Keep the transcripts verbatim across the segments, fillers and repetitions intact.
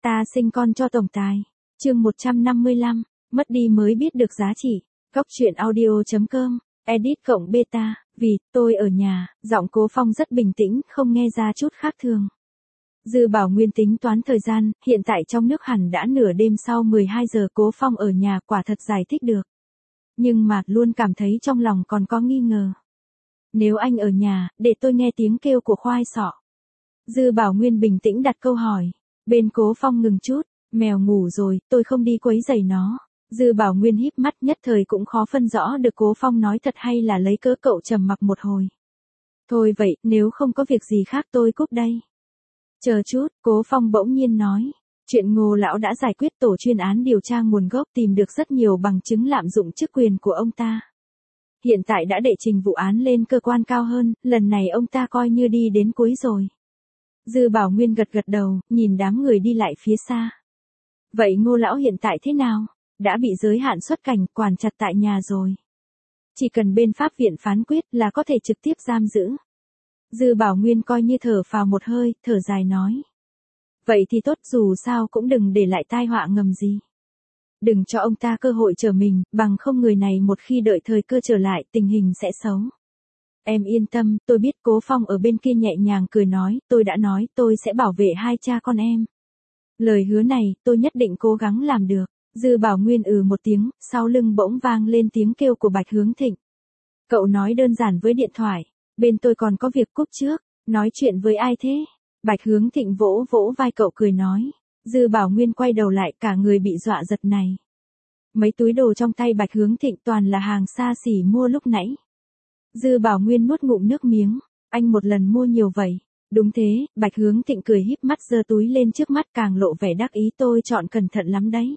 Ta sinh con cho tổng tài. Chương một trăm năm mươi lăm, mất đi mới biết được giá trị. Góc truyện audio chấm com, edit cộng beta, vì, tôi ở nhà, giọng Cố Phong rất bình tĩnh, không nghe ra chút khác thường. Dư Bảo Nguyên tính toán thời gian, hiện tại trong nước hẳn đã nửa đêm sau mười hai giờ Cố Phong ở nhà quả thật giải thích được. Nhưng mà, luôn cảm thấy trong lòng còn có nghi ngờ. Nếu anh ở nhà, để tôi nghe tiếng kêu của khoai sọ. Dư Bảo Nguyên bình tĩnh đặt câu hỏi. Bên Cố Phong ngừng chút, mèo ngủ rồi, tôi không đi quấy rầy nó. Dư Bảo Nguyên híp mắt nhất thời cũng khó phân rõ được Cố Phong nói thật hay là lấy cớ cậu trầm mặc một hồi. Thôi vậy, nếu không có việc gì khác tôi cúp đây. Chờ chút, Cố Phong bỗng nhiên nói. Chuyện Ngô lão đã giải quyết tổ chuyên án điều tra nguồn gốc tìm được rất nhiều bằng chứng lạm dụng chức quyền của ông ta. Hiện tại đã đệ trình vụ án lên cơ quan cao hơn, lần này ông ta coi như đi đến cuối rồi. Dư Bảo Nguyên gật gật đầu, nhìn đám người đi lại phía xa. Vậy Ngô lão hiện tại thế nào? Đã bị giới hạn xuất cảnh, quản chặt tại nhà rồi. Chỉ cần bên pháp viện phán quyết là có thể trực tiếp giam giữ. Dư Bảo Nguyên coi như thở phào một hơi, thở dài nói. Vậy thì tốt, dù sao cũng đừng để lại tai họa ngầm gì. Đừng cho ông ta cơ hội trở mình, bằng không người này một khi đợi thời cơ trở lại tình hình sẽ xấu. Em yên tâm, tôi biết. Cố Phong ở bên kia nhẹ nhàng cười nói, tôi đã nói tôi sẽ bảo vệ hai cha con em. Lời hứa này, tôi nhất định cố gắng làm được. Dư Bảo Nguyên ừ một tiếng, sau lưng bỗng vang lên tiếng kêu của Bạch Hướng Thịnh. Cậu nói đơn giản với điện thoại, bên tôi còn có việc cúp trước, nói chuyện với ai thế? Bạch Hướng Thịnh vỗ vỗ vai cậu cười nói. Dư Bảo Nguyên quay đầu lại, cả người bị dọa giật này. Mấy túi đồ trong tay Bạch Hướng Thịnh toàn là hàng xa xỉ mua lúc nãy. Dư Bảo Nguyên nuốt ngụm nước miếng, anh một lần mua nhiều vậy. Đúng thế, Bạch Hướng Thịnh cười híp mắt giơ túi lên trước mắt càng lộ vẻ đắc ý, tôi chọn cẩn thận lắm đấy.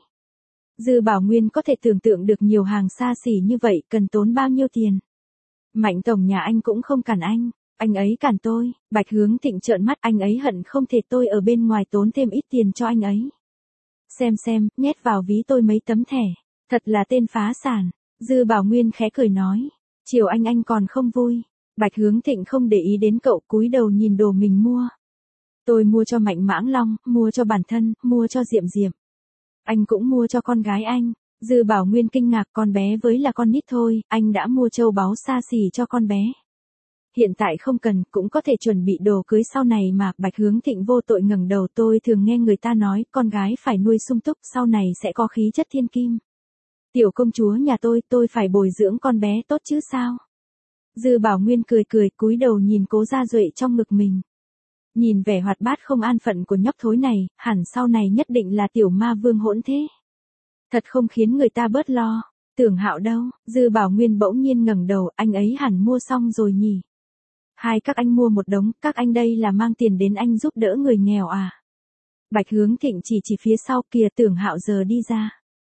Dư Bảo Nguyên có thể tưởng tượng được nhiều hàng xa xỉ như vậy cần tốn bao nhiêu tiền. Mạnh tổng nhà anh cũng không cản anh, anh ấy cản tôi. Bạch Hướng Thịnh trợn mắt, anh ấy hận không thể tôi ở bên ngoài tốn thêm ít tiền cho anh ấy. Xem xem, nhét vào ví tôi mấy tấm thẻ, thật là tên phá sản. Dư Bảo Nguyên khẽ cười nói. Chiều anh anh còn không vui. Bạch Hướng Thịnh không để ý đến cậu, cúi đầu nhìn đồ mình mua. Tôi mua cho Mạnh Mãng Long, mua cho bản thân, mua cho Diệm Diệm. Anh cũng mua cho con gái anh. Dư Bảo Nguyên kinh ngạc, con bé với là con nít thôi, anh đã mua châu báu xa xỉ cho con bé. Hiện tại không cần, cũng có thể chuẩn bị đồ cưới sau này mà. Bạch Hướng Thịnh vô tội ngẩng đầu, tôi thường nghe người ta nói, con gái phải nuôi sung túc, sau này sẽ có khí chất thiên kim. Tiểu công chúa nhà tôi, tôi phải bồi dưỡng con bé tốt chứ sao? Dư Bảo Nguyên cười cười, cúi đầu nhìn Cố Gia Duệ trong ngực mình. Nhìn vẻ hoạt bát không an phận của nhóc thối này, hẳn sau này nhất định là tiểu ma vương hỗn thế. Thật không khiến người ta bớt lo. Tưởng Hạo đâu? Dư Bảo Nguyên bỗng nhiên ngẩng đầu, anh ấy hẳn mua xong rồi nhỉ? Hai các anh mua một đống, các anh đây là mang tiền đến anh giúp đỡ người nghèo à? Bạch Hướng Thịnh chỉ chỉ phía sau, kìa Tưởng Hạo giờ đi ra.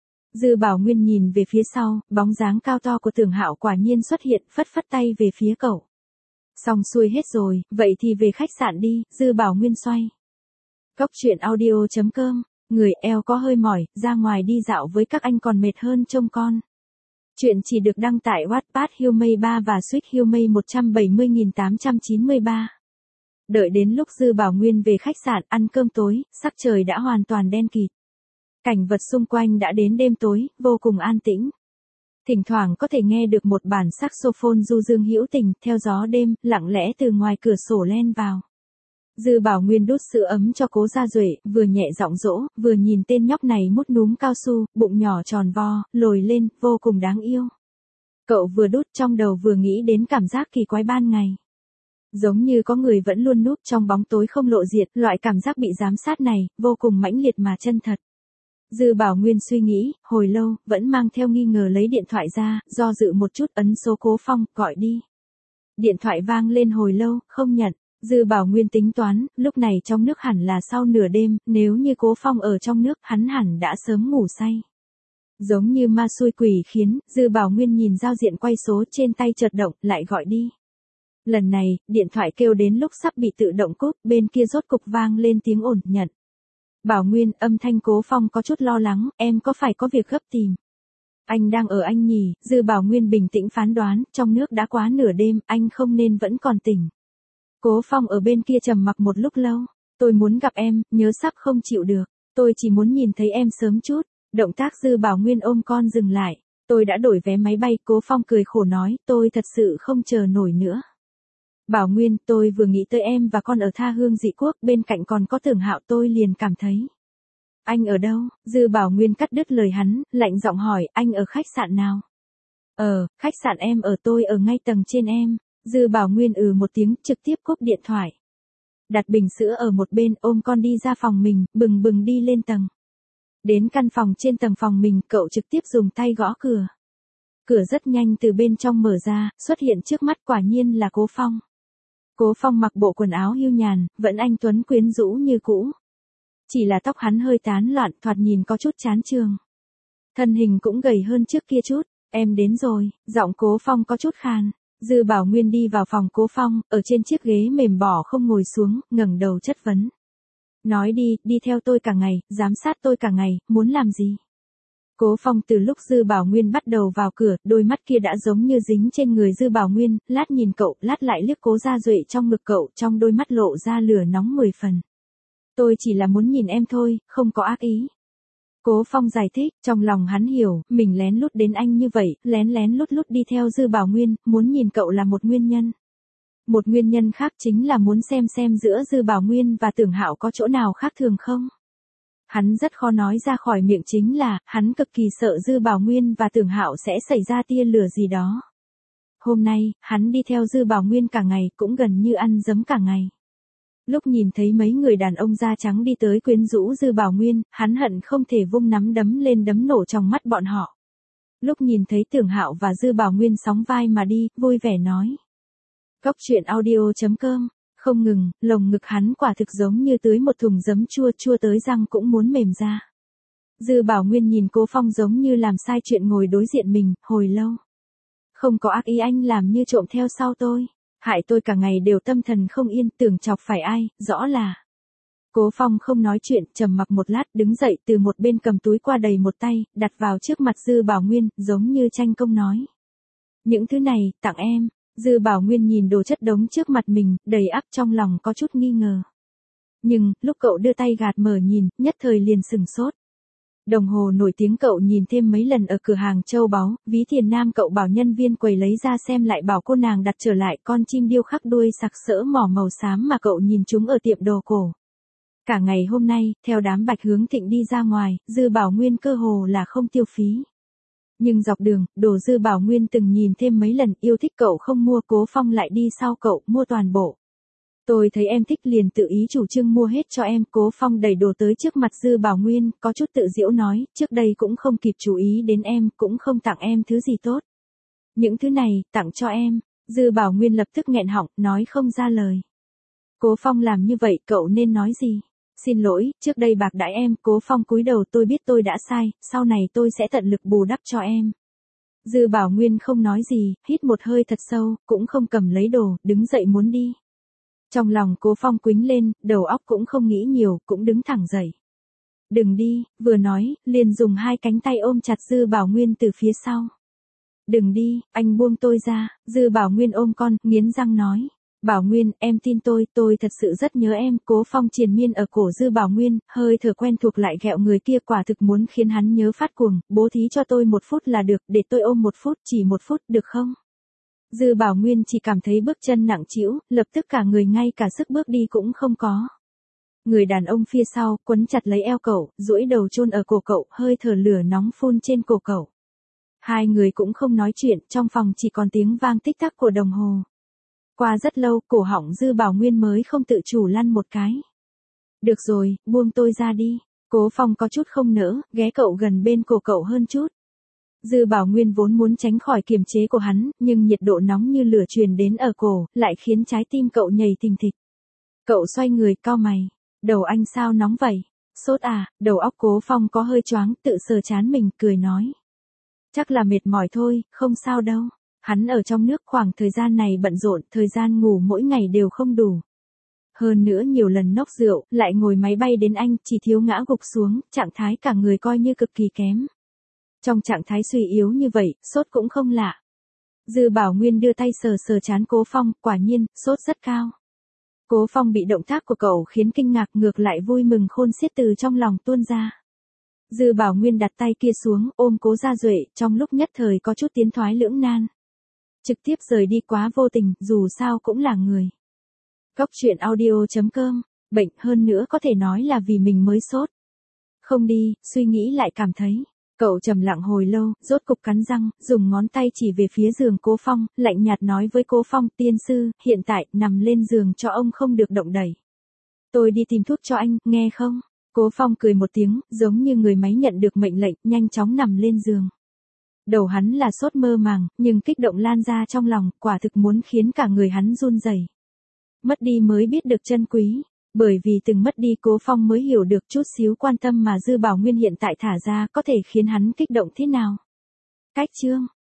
Dư Bảo Nguyên nhìn về phía sau, bóng dáng cao to của Tưởng Hạo quả nhiên xuất hiện, phất phất tay về phía cậu. Xong xuôi hết rồi, vậy thì về khách sạn đi. Dư Bảo Nguyên xoay. Góc truyện audio chấm com, người eo có hơi mỏi, ra ngoài đi dạo với các anh còn mệt hơn trông con. Chuyện chỉ được đăng tại Wattpad Humay ba và Sweet Humay một trăm bảy mươi nghìn tám trăm chín mươi ba. Đợi đến lúc Dư Bảo Nguyên về khách sạn ăn cơm tối, sắc trời đã hoàn toàn đen kịt. Cảnh vật xung quanh đã đến đêm tối, vô cùng an tĩnh. Thỉnh thoảng có thể nghe được một bản saxophone du dương hữu tình, theo gió đêm, lặng lẽ từ ngoài cửa sổ len vào. Dư Bảo Nguyên đút sữa ấm cho Cố Gia Duệ, vừa nhẹ giọng dỗ, vừa nhìn tên nhóc này mút núm cao su, bụng nhỏ tròn vo, lồi lên, vô cùng đáng yêu. Cậu vừa đút trong đầu vừa nghĩ đến cảm giác kỳ quái ban ngày. Giống như có người vẫn luôn núp trong bóng tối không lộ diện, loại cảm giác bị giám sát này, vô cùng mãnh liệt mà chân thật. Dư Bảo Nguyên suy nghĩ, hồi lâu, vẫn mang theo nghi ngờ lấy điện thoại ra, do dự một chút ấn số Cố Phong, gọi đi. Điện thoại vang lên hồi lâu, không nhận. Dư Bảo Nguyên tính toán, lúc này trong nước hẳn là sau nửa đêm, nếu như Cố Phong ở trong nước, hắn hẳn đã sớm ngủ say. Giống như ma xui quỷ khiến, Dư Bảo Nguyên nhìn giao diện quay số trên tay chợt động, lại gọi đi. Lần này, điện thoại kêu đến lúc sắp bị tự động cúp, bên kia rốt cục vang lên tiếng ổn nhận. Bảo Nguyên, âm thanh Cố Phong có chút lo lắng, em có phải có việc gấp tìm? Anh đang ở anh nhỉ? Dư Bảo Nguyên bình tĩnh phán đoán, trong nước đã quá nửa đêm, anh không nên vẫn còn tỉnh. Cố Phong ở bên kia trầm mặc một lúc lâu, tôi muốn gặp em, nhớ sắp không chịu được. Tôi chỉ muốn nhìn thấy em sớm chút. Động tác Dư Bảo Nguyên ôm con dừng lại. Tôi đã đổi vé máy bay, Cố Phong cười khổ nói, tôi thật sự không chờ nổi nữa. Bảo Nguyên, tôi vừa nghĩ tới em và con ở tha hương dị quốc, bên cạnh còn có Tưởng Hạo, tôi liền cảm thấy. Anh ở đâu? Dư Bảo Nguyên cắt đứt lời hắn, lạnh giọng hỏi, anh ở khách sạn nào? Ờ, khách sạn em ở, tôi ở ngay tầng trên em. Dư Bảo Nguyên ừ một tiếng, trực tiếp cúp điện thoại. Đặt bình sữa ở một bên, ôm con đi ra phòng mình, bừng bừng đi lên tầng. Đến căn phòng trên tầng phòng mình, cậu trực tiếp dùng tay gõ cửa. Cửa rất nhanh từ bên trong mở ra, xuất hiện trước mắt, quả nhiên là Cố Phong. Cố Phong mặc bộ quần áo hưu nhàn, vẫn anh tuấn quyến rũ như cũ. Chỉ là tóc hắn hơi tán loạn, thoạt nhìn có chút chán chường. Thân hình cũng gầy hơn trước kia chút. Em đến rồi, giọng Cố Phong có chút khàn. Dư Bảo Nguyên đi vào phòng Cố Phong, ở trên chiếc ghế mềm bỏ không ngồi xuống, ngẩng đầu chất vấn. Nói đi, đi theo tôi cả ngày, giám sát tôi cả ngày, muốn làm gì? Cố Phong từ lúc Dư Bảo Nguyên bắt đầu vào cửa, đôi mắt kia đã giống như dính trên người Dư Bảo Nguyên, lát nhìn cậu, lát lại liếc Cố Gia Duệ trong ngực cậu, trong đôi mắt lộ ra lửa nóng mười phần. Tôi chỉ là muốn nhìn em thôi, không có ác ý. Cố Phong giải thích, trong lòng hắn hiểu, mình lén lút đến anh như vậy, lén lén lút lút đi theo Dư Bảo Nguyên, muốn nhìn cậu là một nguyên nhân. Một nguyên nhân khác chính là muốn xem xem giữa Dư Bảo Nguyên và Tưởng Hạo có chỗ nào khác thường không. Hắn rất khó nói ra khỏi miệng chính là, hắn cực kỳ sợ Dư Bảo Nguyên và Tưởng Hạo sẽ xảy ra tia lửa gì đó. Hôm nay, hắn đi theo Dư Bảo Nguyên cả ngày, cũng gần như ăn dấm cả ngày. Lúc nhìn thấy mấy người đàn ông da trắng đi tới quyến rũ Dư Bảo Nguyên, hắn hận không thể vung nắm đấm lên đấm nổ trong mắt bọn họ. Lúc nhìn thấy Tưởng Hạo và Dư Bảo Nguyên sóng vai mà đi, vui vẻ nói. Cốc truyện audio chấm com, không ngừng, lồng ngực hắn quả thực giống như tưới một thùng giấm chua chua tới răng cũng muốn mềm ra. Dư Bảo Nguyên nhìn Cố Phong giống như làm sai chuyện ngồi đối diện mình, hồi lâu. Không có ác ý, anh làm như trộm theo sau tôi. Hại tôi cả ngày đều tâm thần không yên, tưởng chọc phải ai, rõ là. Cố Phong không nói chuyện, trầm mặc một lát, đứng dậy từ một bên cầm túi qua đầy một tay, đặt vào trước mặt Dư Bảo Nguyên, giống như tranh công nói. Những thứ này, tặng em. Dư Bảo Nguyên nhìn đồ chất đống trước mặt mình, đầy ắp trong lòng có chút nghi ngờ. Nhưng, lúc cậu đưa tay gạt mở nhìn, nhất thời liền sừng sốt. Đồng hồ nổi tiếng cậu nhìn thêm mấy lần ở cửa hàng châu báu, ví tiền nam cậu bảo nhân viên quầy lấy ra xem lại bảo cô nàng đặt trở lại con chim điêu khắc đuôi sặc sỡ mỏ màu xám mà cậu nhìn chúng ở tiệm đồ cổ. Cả ngày hôm nay, theo đám Bạch Hướng Thịnh đi ra ngoài, Dư Bảo Nguyên cơ hồ là không tiêu phí. Nhưng dọc đường, đồ Dư Bảo Nguyên từng nhìn thêm mấy lần, yêu thích cậu không mua, Cố Phong lại đi sau cậu, mua toàn bộ. Tôi thấy em thích liền tự ý chủ trương mua hết cho em. Cố Phong đẩy đồ tới trước mặt Dư Bảo Nguyên, có chút tự giễu nói, trước đây cũng không kịp chú ý đến em, cũng không tặng em thứ gì tốt. Những thứ này, tặng cho em. Dư Bảo Nguyên lập tức nghẹn họng, nói không ra lời. Cố Phong làm như vậy, cậu nên nói gì? Xin lỗi, trước đây bạc đãi em. Cố Phong cúi đầu, tôi biết tôi đã sai, sau này tôi sẽ tận lực bù đắp cho em. Dư Bảo Nguyên không nói gì, hít một hơi thật sâu, cũng không cầm lấy đồ, đứng dậy muốn đi. Trong lòng Cố Phong quĩnh lên, đầu óc cũng không nghĩ nhiều, cũng đứng thẳng dậy. Đừng đi, vừa nói, liền dùng hai cánh tay ôm chặt Dư Bảo Nguyên từ phía sau. Đừng đi, anh buông tôi ra. Dư Bảo Nguyên ôm con, nghiến răng nói. Bảo Nguyên, em tin tôi, tôi thật sự rất nhớ em. Cố Phong triền miên ở cổ Dư Bảo Nguyên, hơi thở quen thuộc lại ghẹo người kia, quả thực muốn khiến hắn nhớ phát cuồng. Bố thí cho tôi một phút là được, để tôi ôm một phút, chỉ một phút, được không? Dư Bảo Nguyên chỉ cảm thấy bước chân nặng trĩu, lập tức cả người ngay cả sức bước đi cũng không có. Người đàn ông phía sau, quấn chặt lấy eo cậu, duỗi đầu chôn ở cổ cậu, hơi thở lửa nóng phun trên cổ cậu. Hai người cũng không nói chuyện, trong phòng chỉ còn tiếng vang tích tắc của đồng hồ. Qua rất lâu, cổ họng Dư Bảo Nguyên mới không tự chủ lăn một cái. Được rồi, buông tôi ra đi. Cố Phong có chút không nỡ, ghé cậu gần bên cổ cậu hơn chút. Dư Bảo Nguyên vốn muốn tránh khỏi kiềm chế của hắn, nhưng nhiệt độ nóng như lửa truyền đến ở cổ, lại khiến trái tim cậu nhảy thình thịch. Cậu xoay người, cau mày. Đầu anh sao nóng vậy? Sốt à? Đầu óc Cố Phong có hơi choáng, tự sờ trán mình, cười nói. Chắc là mệt mỏi thôi, không sao đâu. Hắn ở trong nước khoảng thời gian này bận rộn, thời gian ngủ mỗi ngày đều không đủ. Hơn nữa nhiều lần nốc rượu, lại ngồi máy bay đến Anh, chỉ thiếu ngã gục xuống, trạng thái cả người coi như cực kỳ kém. Trong trạng thái suy yếu như vậy, sốt cũng không lạ. Dư Bảo Nguyên đưa tay sờ sờ trán Cố Phong, quả nhiên, sốt rất cao. Cố Phong bị động tác của cậu khiến kinh ngạc, ngược lại vui mừng khôn xiết từ trong lòng tuôn ra. Dư Bảo Nguyên đặt tay kia xuống, ôm Cố Gia Duệ, trong lúc nhất thời có chút tiến thoái lưỡng nan. Trực tiếp rời đi quá vô tình, dù sao cũng là người. Cốc truyện audio chấm com, bệnh hơn nữa có thể nói là vì mình mới sốt. Không đi, suy nghĩ lại cảm thấy. Cậu trầm lặng hồi lâu, rốt cục cắn răng, dùng ngón tay chỉ về phía giường Cố Phong, lạnh nhạt nói với Cố Phong, tiên sư, hiện tại, nằm lên giường cho ông không được động đẩy. Tôi đi tìm thuốc cho anh, nghe không? Cố Phong cười một tiếng, giống như người máy nhận được mệnh lệnh, nhanh chóng nằm lên giường. Đầu hắn là sốt mơ màng, nhưng kích động lan ra trong lòng, quả thực muốn khiến cả người hắn run rẩy. Mất đi mới biết được trân quý. Bởi vì từng mất đi Cố Phong mới hiểu được chút xíu quan tâm mà Dư Bảo Nguyên hiện tại thả ra có thể khiến hắn kích động thế nào. Cách chương